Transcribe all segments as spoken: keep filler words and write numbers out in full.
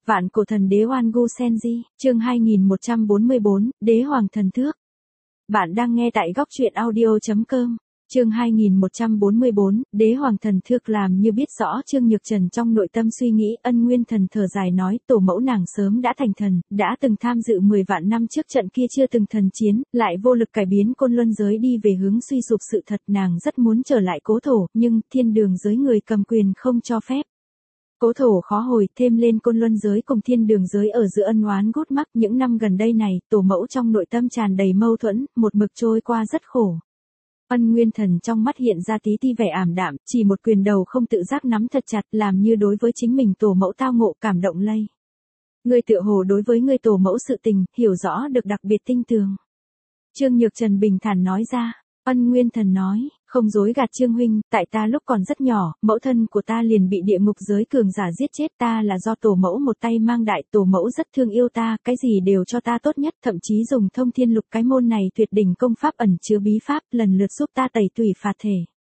Vạn cổ thần đế Oan Gu Senji, chương hai nghìn một trăm bốn mươi bốn, Đế Hoàng Thần Thước. Bạn đang nghe tại góc truyện audio.com. Chương hai nghìn một trăm bốn mươi bốn, Đế Hoàng Thần Thước. Làm như biết rõ Trương Nhược Trần trong nội tâm suy nghĩ, Ân Nguyên Thần thở dài nói, tổ mẫu nàng sớm đã thành thần, đã từng tham dự mười vạn năm trước trận kia chưa từng thần chiến, lại vô lực cải biến côn luân giới đi về hướng suy sụp sự thật. Nàng rất muốn trở lại cố thổ, nhưng thiên đường giới người cầm quyền không cho phép. Cố thổ khó hồi, thêm lên côn luân giới cùng thiên đường giới ở giữa ân oán gút mắc. Những năm gần đây này, tổ mẫu trong nội tâm tràn đầy mâu thuẫn, một mực trôi qua rất khổ. Ân Nguyên Thần trong mắt hiện ra tí ti vẻ ảm đạm, chỉ một quyền đầu không tự giác nắm thật chặt, làm như đối với chính mình tổ mẫu tao ngộ cảm động lây. Ngươi tựa hồ đối với ngươi tổ mẫu sự tình, hiểu rõ được đặc biệt tinh tường. Trương Nhược Trần bình thản nói ra. Ân Nguyên Thần nói, không dối gạt Trương huynh, tại ta lúc còn rất nhỏ, mẫu thân của ta liền bị địa ngục giới cường giả giết chết, ta là do tổ mẫu một tay mang đại, tổ mẫu rất thương yêu ta, cái gì đều cho ta tốt nhất, thậm chí dùng thông thiên lục cái môn này tuyệt đỉnh công pháp ẩn chứa bí pháp, lần lượt giúp ta tẩy tủy phạt thể.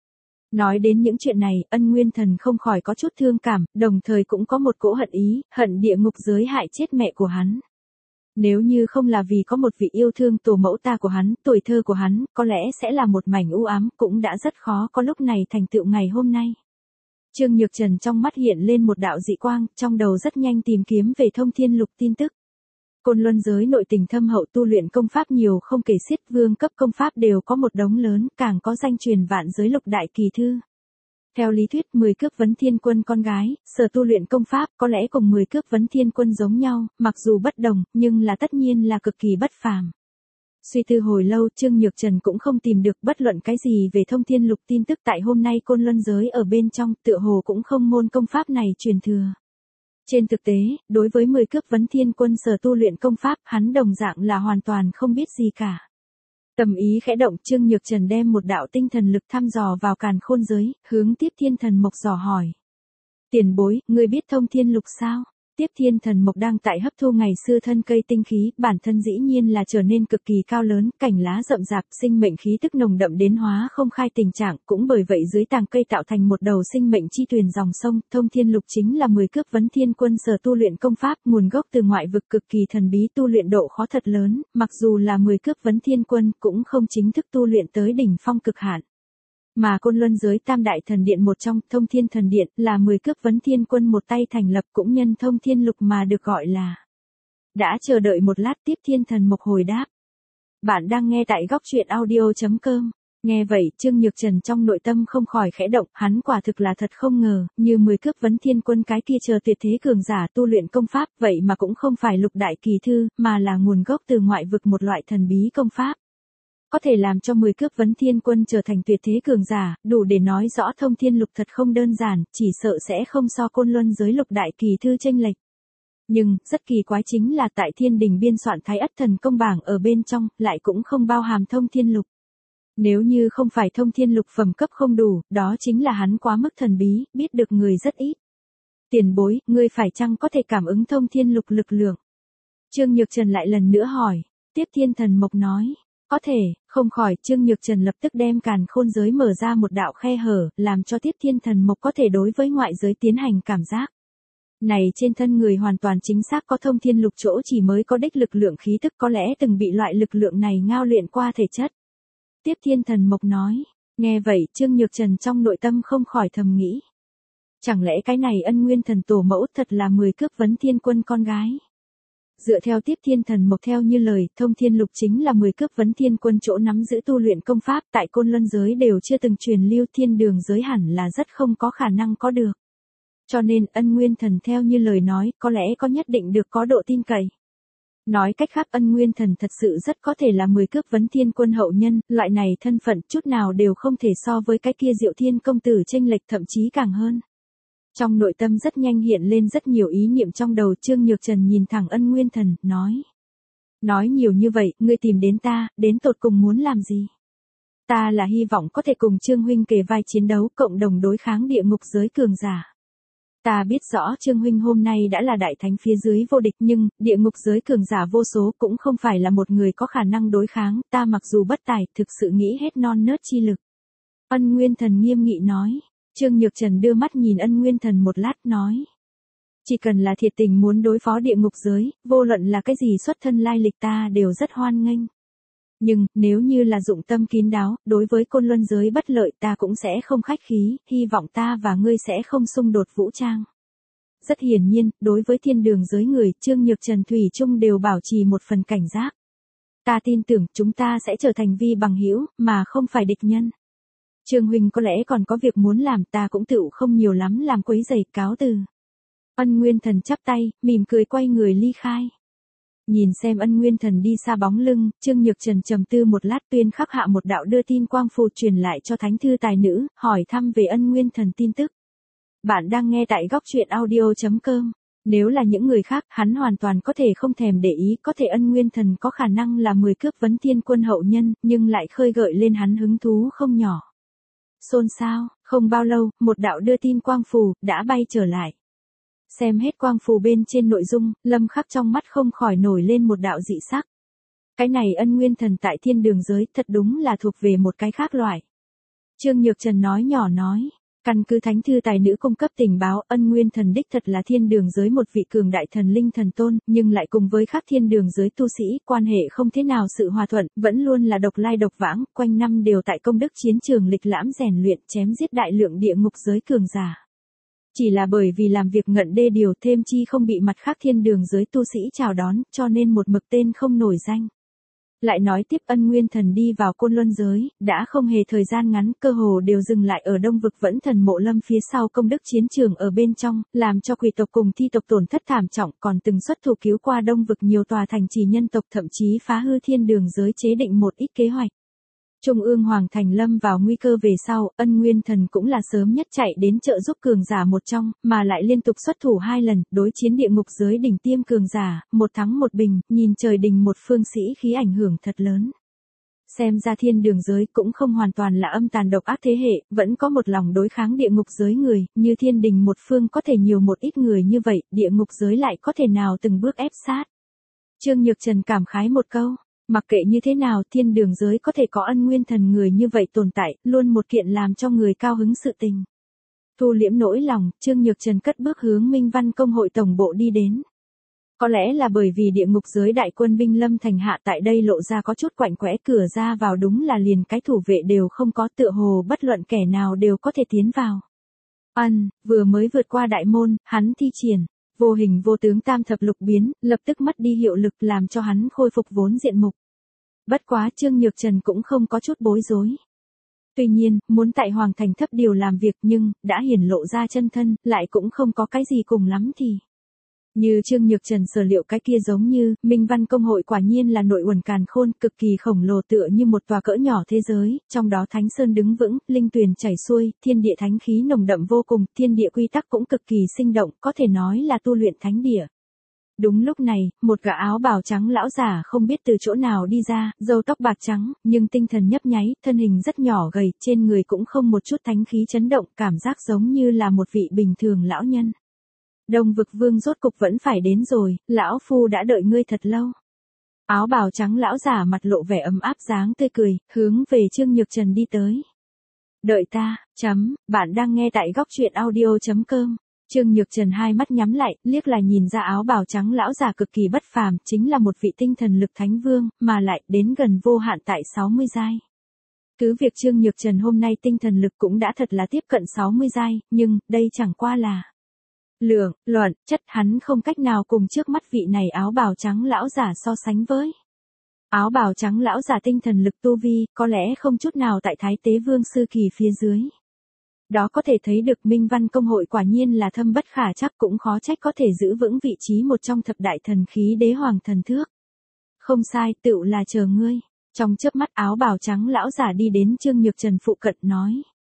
Nói đến những chuyện này, Ân Nguyên Thần không khỏi có chút thương cảm, đồng thời cũng có một cỗ hận ý, hận địa ngục giới hại chết mẹ của hắn. Nếu như không là vì có một vị yêu thương tổ mẫu ta của hắn, tuổi thơ của hắn, có lẽ sẽ là một mảnh u ám, cũng đã rất khó có lúc này thành tựu ngày hôm nay. Trương Nhược Trần trong mắt hiện lên một đạo dị quang, trong đầu rất nhanh tìm kiếm về thông thiên lục tin tức. Côn luân giới nội tình thâm hậu, tu luyện công pháp nhiều không kể xiết, vương cấp công pháp đều có một đống lớn, càng có danh truyền vạn giới lục đại kỳ thư. Theo lý thuyết, mười cước vấn thiên quân con gái, sở tu luyện công pháp có lẽ cùng mười cước vấn thiên quân giống nhau, mặc dù bất đồng, nhưng là tất nhiên là cực kỳ bất phàm. Suy tư hồi lâu, Trương Nhược Trần cũng không tìm được bất luận cái gì về thông thiên lục tin tức, tại hôm nay côn luân giới ở bên trong, tựa hồ cũng không môn công pháp này truyền thừa. Trên thực tế, đối với mười cước vấn thiên quân sở tu luyện công pháp, hắn đồng dạng là hoàn toàn không biết gì cả. Tầm ý khẽ động, Trương Nhược Trần đem một đạo tinh thần lực thăm dò vào càn khôn giới, hướng Tiếp Thiên Thần Mộc dò hỏi. Tiền bối, ngươi biết thông thiên lục sao? Tiếp Thiên Thần Mộc đang tại hấp thu ngày xưa thân cây tinh khí, bản thân dĩ nhiên là trở nên cực kỳ cao lớn, cành lá rậm rạp, sinh mệnh khí tức nồng đậm đến hóa không khai tình trạng, cũng bởi vậy dưới tàng cây tạo thành một đầu sinh mệnh chi tuyền dòng sông. Thông thiên lục chính là mười cước vấn thiên quân sở tu luyện công pháp, nguồn gốc từ ngoại vực, cực kỳ thần bí, tu luyện độ khó thật lớn, mặc dù là mười cước vấn thiên quân cũng không chính thức tu luyện tới đỉnh phong cực hạn. Mà côn luân giới tam đại thần điện một trong, thông thiên thần điện, là mười cước vấn thiên quân một tay thành lập, cũng nhân thông thiên lục mà được gọi là. Đã chờ đợi một lát, Tiếp Thiên Thần Mộc hồi đáp. Bạn đang nghe tại góc truyện audio.com. Nghe vậy, Trương Nhược Trần trong nội tâm không khỏi khẽ động, hắn quả thực là thật không ngờ, như mười cước vấn thiên quân cái kia chờ tuyệt thế cường giả tu luyện công pháp, vậy mà cũng không phải lục đại kỳ thư, mà là nguồn gốc từ ngoại vực một loại thần bí công pháp. Có thể làm cho mười cước vấn thiên quân trở thành tuyệt thế cường giả, đủ để nói rõ thông thiên lục thật không đơn giản, chỉ sợ sẽ không so côn luân giới lục đại kỳ thư chênh lệch. Nhưng, rất kỳ quái chính là tại thiên đình biên soạn Thái Ất Thần Công bảng ở bên trong, lại cũng không bao hàm thông thiên lục. Nếu như không phải thông thiên lục phẩm cấp không đủ, đó chính là hắn quá mức thần bí, biết được người rất ít. Tiền bối, ngươi phải chăng có thể cảm ứng thông thiên lục lực lượng? Trương Nhược Trần lại lần nữa hỏi. Tiếp Thiên Thần Mộc nói. Có thể, không khỏi, Trương Nhược Trần lập tức đem càn khôn giới mở ra một đạo khe hở, làm cho Tiếp Thiên Thần Mộc có thể đối với ngoại giới tiến hành cảm giác. Này trên thân người hoàn toàn chính xác có thông thiên lục chỗ chỉ mới có đích lực lượng khí tức, có lẽ từng bị loại lực lượng này ngao luyện qua thể chất. Tiếp Thiên Thần Mộc nói, nghe vậy, Trương Nhược Trần trong nội tâm không khỏi thầm nghĩ. Chẳng lẽ cái này Ân Nguyên Thần tổ mẫu thật là mười cước vấn thiên quân con gái? Dựa theo Tiếp Thiên Thần Mộc theo như lời, thông thiên lục chính là mười cước vấn thiên quân chỗ nắm giữ tu luyện công pháp, tại côn luân giới đều chưa từng truyền lưu, thiên đường giới hẳn là rất không có khả năng có được. Cho nên, Ân Nguyên Thần theo như lời nói, có lẽ có nhất định được có độ tin cậy. Nói cách khác, Ân Nguyên Thần thật sự rất có thể là mười cước vấn thiên quân hậu nhân, loại này thân phận chút nào đều không thể so với cái kia Diệu Thiên công tử chênh lệch, thậm chí càng hơn. Trong nội tâm rất nhanh hiện lên rất nhiều ý niệm trong đầu, Trương Nhược Trần nhìn thẳng Ân Nguyên Thần, nói. Nói nhiều như vậy, ngươi tìm đến ta, đến tột cùng muốn làm gì? Ta là hy vọng có thể cùng Trương huynh kề vai chiến đấu, cộng đồng đối kháng địa ngục giới cường giả. Ta biết rõ Trương huynh hôm nay đã là đại thánh phía dưới vô địch, nhưng, địa ngục giới cường giả vô số cũng không phải là một người có khả năng đối kháng, ta mặc dù bất tài, thực sự nghĩ hết non nớt chi lực. Ân Nguyên Thần nghiêm nghị nói. Trương Nhược Trần đưa mắt nhìn Ân Nguyên Thần một lát, nói. Chỉ cần là thiệt tình muốn đối phó địa ngục giới, vô luận là cái gì xuất thân lai lịch ta đều rất hoan nghênh. Nhưng, nếu như là dụng tâm kín đáo, đối với côn luân giới bất lợi ta cũng sẽ không khách khí, hy vọng ta và ngươi sẽ không xung đột vũ trang. Rất hiển nhiên, đối với thiên đường giới người, Trương Nhược Trần thủy chung đều bảo trì một phần cảnh giác. Ta tin tưởng chúng ta sẽ trở thành vi bằng hữu, mà không phải địch nhân. Trương huynh có lẽ còn có việc muốn làm, ta cũng tựu không nhiều lắm làm quấy rầy, cáo từ. Ân Nguyên Thần chắp tay, mỉm cười quay người ly khai. Nhìn xem Ân Nguyên Thần đi xa bóng lưng, Trương Nhược Trần trầm tư một lát tuyên khắc hạ một đạo đưa tin quang phù truyền lại cho thánh thư tài nữ, hỏi thăm về Ân Nguyên Thần tin tức. Bạn đang nghe tại góc truyện audio chấm com. Nếu là những người khác, hắn hoàn toàn có thể không thèm để ý, có thể Ân Nguyên Thần có khả năng là mười cước vấn thiên quân hậu nhân, nhưng lại khơi gợi lên hắn hứng thú không nhỏ. Xôn xao, không bao lâu, một đạo đưa tin quang phù, đã bay trở lại. Xem hết quang phù bên trên nội dung, Lâm Khắc trong mắt không khỏi nổi lên một đạo dị sắc. Cái này Ân Nguyên Thần tại thiên đường giới thật đúng là thuộc về một cái khác loại. Trương Nhược Trần nói nhỏ nói, căn cứ thánh thư tài nữ cung cấp tình báo, Ân Nguyên Thần đích thật là thiên đường giới một vị cường đại thần linh thần tôn, nhưng lại cùng với khác thiên đường giới tu sĩ, quan hệ không thế nào sự hòa thuận, vẫn luôn là độc lai độc vãng, quanh năm đều tại công đức chiến trường lịch lãm rèn luyện, chém giết đại lượng địa ngục giới cường giả. Chỉ là bởi vì làm việc ngận đê điều, thêm chi không bị mặt khác thiên đường giới tu sĩ chào đón, cho nên một mực tên không nổi danh. Lại nói tiếp Ân Nguyên Thần đi vào côn luân giới, đã không hề thời gian ngắn, cơ hồ đều dừng lại ở Đông Vực Vẫn Thần Mộ Lâm phía sau công đức chiến trường ở bên trong, làm cho quỷ tộc cùng thi tộc tổn thất thảm trọng, còn từng xuất thủ cứu qua Đông Vực nhiều tòa thành trì nhân tộc, thậm chí phá hư thiên đường giới chế định một ít kế hoạch. Trung ương Hoàng Thành lâm vào nguy cơ về sau, Ân Nguyên Thần cũng là sớm nhất chạy đến trợ giúp cường giả một trong, mà lại liên tục xuất thủ hai lần, đối chiến địa ngục giới đỉnh tiêm cường giả, một thắng một bình, nhìn trời đình một phương sĩ khí ảnh hưởng thật lớn. Xem ra thiên đường giới cũng không hoàn toàn là âm tàn độc ác thế hệ, vẫn có một lòng đối kháng địa ngục giới người, như thiên đình một phương có thể nhiều một ít người như vậy, địa ngục giới lại có thể nào từng bước ép sát. Trương Nhược Trần cảm khái một câu. Mặc kệ như thế nào, thiên đường giới có thể có Ân Nguyên Thần người như vậy tồn tại, luôn một kiện làm cho người cao hứng sự tình. Thu liễm nỗi lòng, Trương Nhược Trần cất bước hướng Minh Văn Công hội tổng bộ đi đến. Có lẽ là bởi vì địa ngục giới đại quân binh lâm thành hạ tại đây lộ ra có chút quạnh quẽ, cửa ra vào đúng là liền cái thủ vệ đều không có, tựa hồ bất luận kẻ nào đều có thể tiến vào. Ân, vừa mới vượt qua đại môn, hắn thi triển vô hình vô tướng tam thập lục biến, lập tức mất đi hiệu lực làm cho hắn khôi phục vốn diện mục. Bất quá Trương Nhược Trần cũng không có chút bối rối. Tuy nhiên, muốn tại Hoàng Thành thấp điều làm việc nhưng, đã hiển lộ ra chân thân, lại cũng không có cái gì cùng lắm thì. Như Trương Nhược Trần sở liệu cái kia giống như, Minh Văn Công hội quả nhiên là nội uẩn càn khôn, cực kỳ khổng lồ tựa như một tòa cỡ nhỏ thế giới, trong đó Thánh Sơn đứng vững, linh tuyền chảy xuôi, thiên địa thánh khí nồng đậm vô cùng, thiên địa quy tắc cũng cực kỳ sinh động, có thể nói là tu luyện thánh địa. Đúng lúc này, một gã áo bào trắng lão giả không biết từ chỗ nào đi ra, râu tóc bạc trắng, nhưng tinh thần nhấp nháy, thân hình rất nhỏ gầy, trên người cũng không một chút thánh khí chấn động, cảm giác giống như là một vị bình thường lão nhân. Đông Vực Vương rốt cục vẫn phải đến rồi, lão phu đã đợi ngươi thật lâu. Áo bào trắng lão giả mặt lộ vẻ ấm áp dáng tươi cười, hướng về Trương Nhược Trần đi tới. Đợi ta, chấm, bạn đang nghe tại góc truyện audio chấm com. Trương Nhược Trần hai mắt nhắm lại, liếc là nhìn ra áo bào trắng lão giả cực kỳ bất phàm, chính là một vị tinh thần lực thánh vương, mà lại đến gần vô hạn tại sáu mươi giai. Cứ việc Trương Nhược Trần hôm nay tinh thần lực cũng đã thật là tiếp cận sáu mươi giai, nhưng, đây chẳng qua là lượng, luận, chất, hắn không cách nào cùng trước mắt vị này áo bào trắng lão giả so sánh với. Áo bào trắng lão giả tinh thần lực tu vi, có lẽ không chút nào tại Thái Tế Vương Sư Kỳ phía dưới. Đó có thể thấy được Minh Văn Công hội quả nhiên là thâm bất khả chắc, cũng khó trách có thể giữ vững vị trí một trong thập đại thần khí đế hoàng thần thước. Không sai, tựu là chờ ngươi. Trong chớp mắt áo bào trắng lão giả đi đến Trương Nhược Trần phụ cận nói.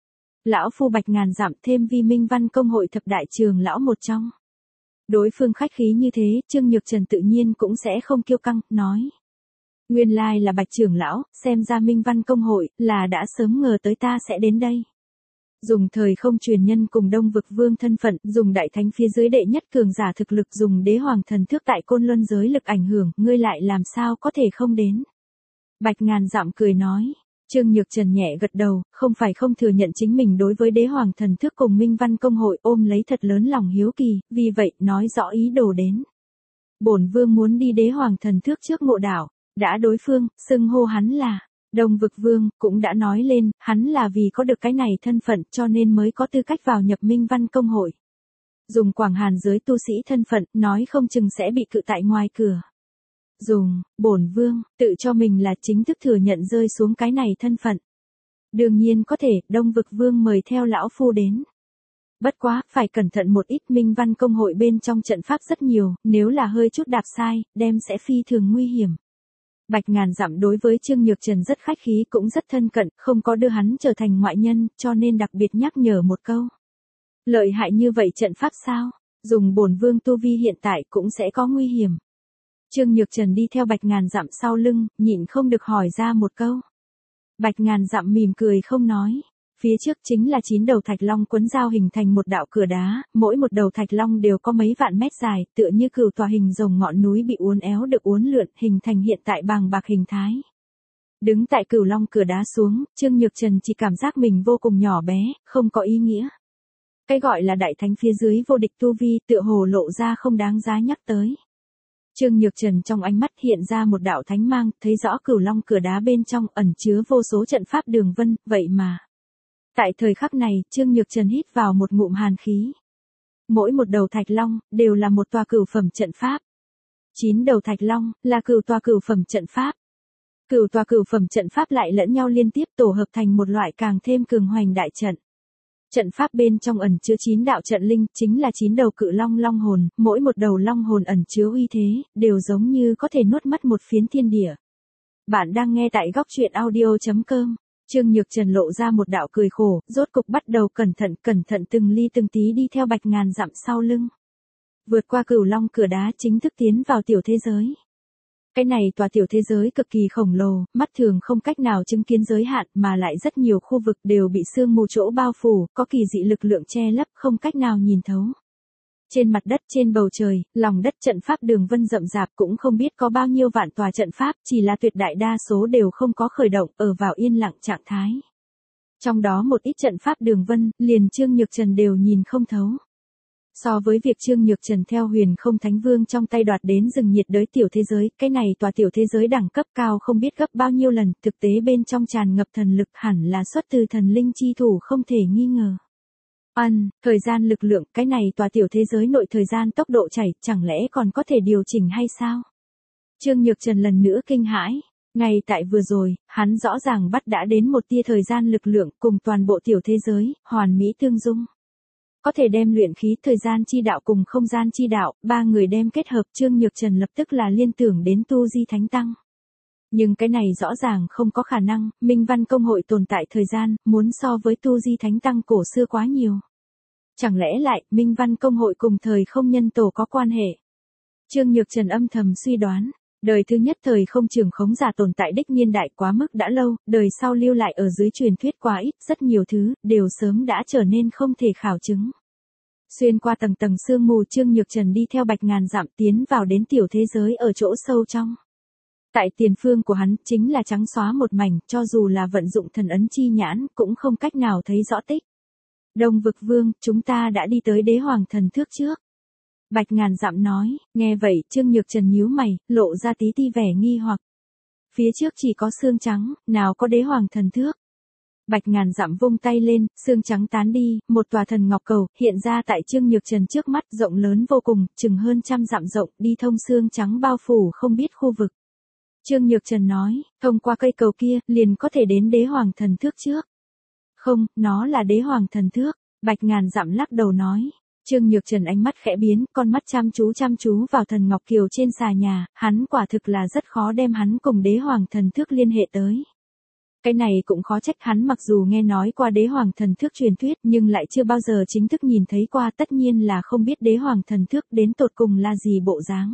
Lão phu bạch ngàn dặm thêm vi Minh Văn Công hội thập đại trường lão một trong. Đối phương khách khí như thế, Trương Nhược Trần tự nhiên cũng sẽ không kiêu căng, nói. Nguyên lai là bạch trưởng lão, xem ra Minh Văn Công hội, là đã sớm ngờ tới ta sẽ đến đây. Dùng thời không truyền nhân cùng Đông Vực Vương thân phận, dùng đại thánh phía dưới đệ nhất cường giả thực lực, dùng đế hoàng thần thước tại côn luân giới lực ảnh hưởng, ngươi lại làm sao có thể không đến. Bạch ngàn dặm cười nói, Trương Nhược Trần nhẹ gật đầu, không phải không thừa nhận chính mình đối với đế hoàng thần thước cùng Minh Văn công hội ôm lấy thật lớn lòng hiếu kỳ, vì vậy nói rõ ý đồ đến. Bổn vương muốn đi đế hoàng thần thước trước ngộ đảo, đã đối phương, xưng hô hắn là Đông Vực Vương, cũng đã nói lên, hắn là vì có được cái này thân phận cho nên mới có tư cách vào nhập Minh Văn công hội. Dùng Quảng Hàn giới tu sĩ thân phận, nói không chừng sẽ bị cự tại ngoài cửa. Dùng, bổn vương, tự cho mình là chính thức thừa nhận rơi xuống cái này thân phận. Đương nhiên có thể, Đông Vực Vương mời theo lão phu đến. Bất quá, phải cẩn thận một ít, Minh Văn công hội bên trong trận pháp rất nhiều, nếu là hơi chút đạp sai, đem sẽ phi thường nguy hiểm. Bạch Ngàn Dặm đối với Trương Nhược Trần rất khách khí cũng rất thân cận, không có đưa hắn trở thành ngoại nhân, cho nên đặc biệt nhắc nhở một câu. Lợi hại như vậy trận pháp sao? Dùng bổn vương tu vi hiện tại cũng sẽ có nguy hiểm. Trương Nhược Trần đi theo Bạch Ngàn Dặm sau lưng, nhịn không được hỏi ra một câu. Bạch Ngàn Dặm mỉm cười không nói. Phía trước chính là chín đầu thạch long quấn giao hình thành một đạo cửa đá, mỗi một đầu thạch long đều có mấy vạn mét dài, tựa như cửu tòa hình rồng ngọn núi bị uốn éo được uốn lượn, hình thành hiện tại bàng bạc hình thái. Đứng tại cửu long cửa đá xuống, Trương Nhược Trần chỉ cảm giác mình vô cùng nhỏ bé, không có ý nghĩa. Cái gọi là đại thánh phía dưới vô địch tu vi tựa hồ lộ ra không đáng giá nhắc tới. Trương Nhược Trần trong ánh mắt hiện ra một đạo thánh mang, thấy rõ cửu long cửa đá bên trong ẩn chứa vô số trận pháp đường vân, vậy mà. Tại thời khắc này, Trương Nhược Trần hít vào một ngụm hàn khí. Mỗi một đầu thạch long, đều là một tòa cửu phẩm trận pháp. Chín đầu thạch long, là cửu tòa cửu phẩm trận pháp. Cửu tòa cửu phẩm trận pháp lại lẫn nhau liên tiếp tổ hợp thành một loại càng thêm cường hoành đại trận. Trận pháp bên trong ẩn chứa chín đạo trận linh, chính là chín đầu cự long long hồn, mỗi một đầu long hồn ẩn chứa uy thế, đều giống như có thể nuốt mất một phiến thiên địa. Bạn đang nghe tại góc truyện audio chấm com. Trương Nhược Trần lộ ra một đạo cười khổ, rốt cục bắt đầu cẩn thận cẩn thận từng ly từng tí đi theo Bạch Ngàn Dặm sau lưng. Vượt qua cửu long cửa đá chính thức tiến vào tiểu thế giới. Cái này tòa tiểu thế giới cực kỳ khổng lồ, mắt thường không cách nào chứng kiến giới hạn mà lại rất nhiều khu vực đều bị sương mù chỗ bao phủ, có kỳ dị lực lượng che lấp không cách nào nhìn thấu. Trên mặt đất trên bầu trời, lòng đất trận pháp đường vân rậm rạp cũng không biết có bao nhiêu vạn tòa trận pháp, chỉ là tuyệt đại đa số đều không có khởi động, ở vào yên lặng trạng thái. Trong đó một ít trận pháp đường vân, liền Trương Nhược Trần đều nhìn không thấu. So với việc Trương Nhược Trần theo Huyền Không Thánh Vương trong tay đoạt đến rừng nhiệt đới tiểu thế giới, cái này tòa tiểu thế giới đẳng cấp cao không biết gấp bao nhiêu lần, thực tế bên trong tràn ngập thần lực hẳn là xuất từ thần linh chi thủ không thể nghi ngờ. Ân, thời gian lực lượng, cái này tòa tiểu thế giới nội thời gian tốc độ chảy, chẳng lẽ còn có thể điều chỉnh hay sao? Trương Nhược Trần lần nữa kinh hãi. Ngay tại vừa rồi, hắn rõ ràng bắt đã đến một tia thời gian lực lượng cùng toàn bộ tiểu thế giới, hoàn mỹ tương dung. Có thể đem luyện khí thời gian chi đạo cùng không gian chi đạo, ba người đem kết hợp, Trương Nhược Trần lập tức là liên tưởng đến tu di thánh tăng. Nhưng cái này rõ ràng không có khả năng, Minh Văn công hội tồn tại thời gian, muốn so với tu di thánh tăng cổ xưa quá nhiều. Chẳng lẽ lại, Minh Văn công hội cùng thời không nhân tổ có quan hệ? Trương Nhược Trần âm thầm suy đoán, đời thứ nhất thời không trường khống giả tồn tại đích niên đại quá mức đã lâu, đời sau lưu lại ở dưới truyền thuyết quá ít, rất nhiều thứ, đều sớm đã trở nên không thể khảo chứng. Xuyên qua tầng tầng sương mù, Trương Nhược Trần đi theo Bạch Ngàn Dặm tiến vào đến tiểu thế giới ở chỗ sâu trong. Tại tiền phương của hắn, chính là trắng xóa một mảnh, cho dù là vận dụng thần ấn chi nhãn, cũng không cách nào thấy rõ tích. Đông Vực Vương, chúng ta đã đi tới đế hoàng thần thước trước. Bạch Ngàn Dặm nói, nghe vậy, Trương Nhược Trần nhíu mày, lộ ra tí ti vẻ nghi hoặc. Phía trước chỉ có xương trắng, nào có đế hoàng thần thước. Bạch Ngàn Dặm vung tay lên, xương trắng tán đi, một tòa thần ngọc cầu, hiện ra tại Trương Nhược Trần trước mắt, rộng lớn vô cùng, chừng hơn trăm dặm rộng, đi thông xương trắng bao phủ không biết khu vực. Trương Nhược Trần nói, thông qua cây cầu kia, liền có thể đến đế hoàng thần thước trước. Không, nó là đế hoàng thần thước. Bạch Ngàn Dặm lắc đầu nói. Trương Nhược Trần ánh mắt khẽ biến, con mắt chăm chú chăm chú vào thần ngọc kiều trên xà nhà, hắn quả thực là rất khó đem hắn cùng đế hoàng thần thước liên hệ tới. Cái này cũng khó trách, hắn mặc dù nghe nói qua đế hoàng thần thước truyền thuyết nhưng lại chưa bao giờ chính thức nhìn thấy qua, tất nhiên là không biết đế hoàng thần thước đến tột cùng là gì bộ dáng.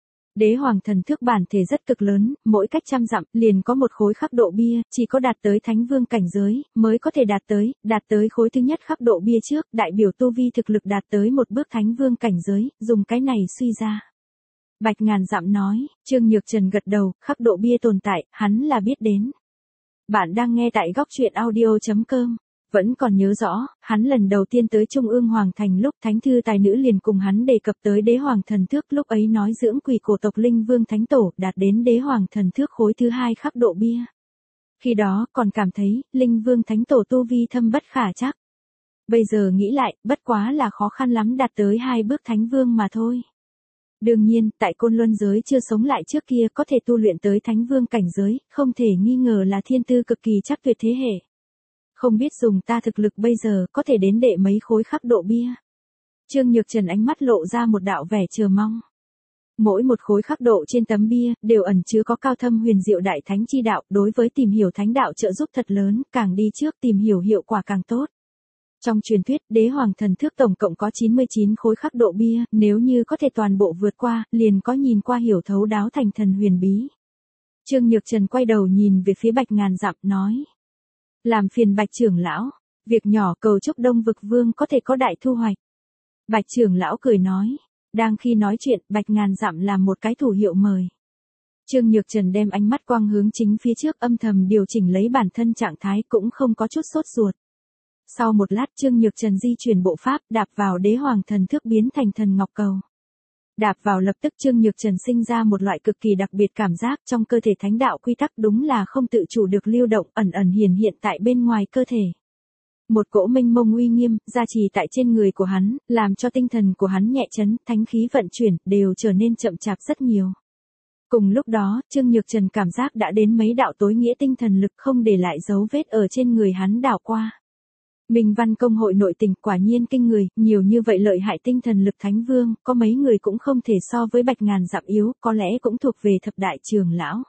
Đế hoàng thần thước bản thể rất cực lớn, mỗi cách trăm dặm liền có một khối khắc độ bia, chỉ có đạt tới thánh vương cảnh giới mới có thể đạt tới, đạt tới khối thứ nhất khắc độ bia trước, đại biểu tu vi thực lực đạt tới một bước thánh vương cảnh giới, dùng cái này suy ra. Bạch Ngàn Dặm nói, Trương Nhược Trần gật đầu, khắc độ bia tồn tại, hắn là biết đến. Bạn đang nghe tại góc truyện audio chấm com. Vẫn còn nhớ rõ, hắn lần đầu tiên tới Trung ương Hoàng Thành lúc Thánh Thư Tài Nữ liền cùng hắn đề cập tới Đế Hoàng Thần Thước, lúc ấy nói dưỡng quỷ cổ tộc Linh Vương Thánh Tổ đạt đến Đế Hoàng Thần Thước khối thứ hai khắc độ bia. Khi đó còn cảm thấy, Linh Vương Thánh Tổ tu vi thâm bất khả trắc. Bây giờ nghĩ lại, bất quá là khó khăn lắm đạt tới hai bước Thánh Vương mà thôi. Đương nhiên, tại Côn Luân giới chưa sống lại trước kia có thể tu luyện tới Thánh Vương cảnh giới, không thể nghi ngờ là thiên tư cực kỳ chắc tuyệt thế hệ. Không biết dùng ta thực lực bây giờ có thể đến đệ mấy khối khắc độ bia. Trương Nhược Trần ánh mắt lộ ra một đạo vẻ chờ mong. Mỗi một khối khắc độ trên tấm bia đều ẩn chứa có cao thâm huyền diệu đại thánh chi đạo, đối với tìm hiểu thánh đạo trợ giúp thật lớn, càng đi trước tìm hiểu hiệu quả càng tốt. Trong truyền thuyết, Đế Hoàng Thần Thước tổng cộng có chín mươi chín khối khắc độ bia, nếu như có thể toàn bộ vượt qua, liền có nhìn qua hiểu thấu đáo thành thần huyền bí. Trương Nhược Trần quay đầu nhìn về phía Bạch Ngàn Dặm nói. Làm phiền Bạch trưởng lão, việc nhỏ cầu chúc Đông Vực Vương có thể có đại thu hoạch. Bạch trưởng lão cười nói. Đang khi nói chuyện, Bạch Ngàn Dặm làm một cái thủ hiệu mời. Trương Nhược Trần đem ánh mắt quang hướng chính phía trước, âm thầm điều chỉnh lấy bản thân trạng thái, cũng không có chút sốt ruột. Sau một lát Trương Nhược Trần di chuyển bộ pháp, đạp vào Đế Hoàng Thần Thước biến thành thần ngọc cầu. Đạp vào lập tức Trương Nhược Trần sinh ra một loại cực kỳ đặc biệt cảm giác, trong cơ thể thánh đạo quy tắc đúng là không tự chủ được lưu động, ẩn ẩn hiển hiện tại bên ngoài cơ thể. Một cỗ mênh mông uy nghiêm, gia trì tại trên người của hắn, làm cho tinh thần của hắn nhẹ chấn, thánh khí vận chuyển, đều trở nên chậm chạp rất nhiều. Cùng lúc đó, Trương Nhược Trần cảm giác đã đến mấy đạo tối nghĩa tinh thần lực không để lại dấu vết ở trên người hắn đảo qua. Minh Văn Công hội nội tình quả nhiên kinh người, nhiều như vậy lợi hại tinh thần lực thánh vương, có mấy người cũng không thể so với Bạch Ngàn Dặm yếu, có lẽ cũng thuộc về thập đại trưởng lão.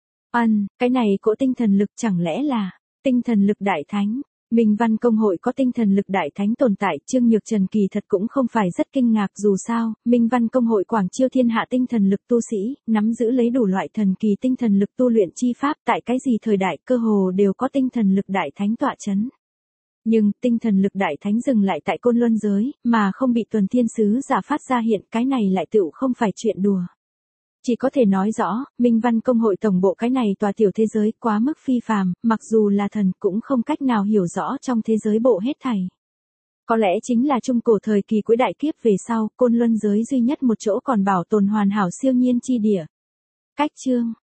Ân, cái này cỗ tinh thần lực chẳng lẽ là tinh thần lực đại thánh? Minh Văn Công hội có tinh thần lực đại thánh tồn tại, Trương Nhược Trần kỳ thật cũng không phải rất kinh ngạc, dù sao, Minh Văn Công hội quảng chiêu thiên hạ tinh thần lực tu sĩ, nắm giữ lấy đủ loại thần kỳ tinh thần lực tu luyện chi pháp, tại cái gì thời đại cơ hồ đều có tinh thần lực đại thánh tọa chấn. Nhưng, tinh thần lực đại thánh dừng lại tại Côn Luân giới, mà không bị Tuần Thiên Sứ giả phát ra hiện, cái này lại tựu không phải chuyện đùa. Chỉ có thể nói rõ, Minh Văn Công hội tổng bộ cái này tòa tiểu thế giới quá mức phi phàm, mặc dù là thần cũng không cách nào hiểu rõ trong thế giới bộ hết thảy. Có lẽ chính là trung cổ thời kỳ cuối đại kiếp về sau, Côn Luân giới duy nhất một chỗ còn bảo tồn hoàn hảo siêu nhiên chi địa. Cách chương,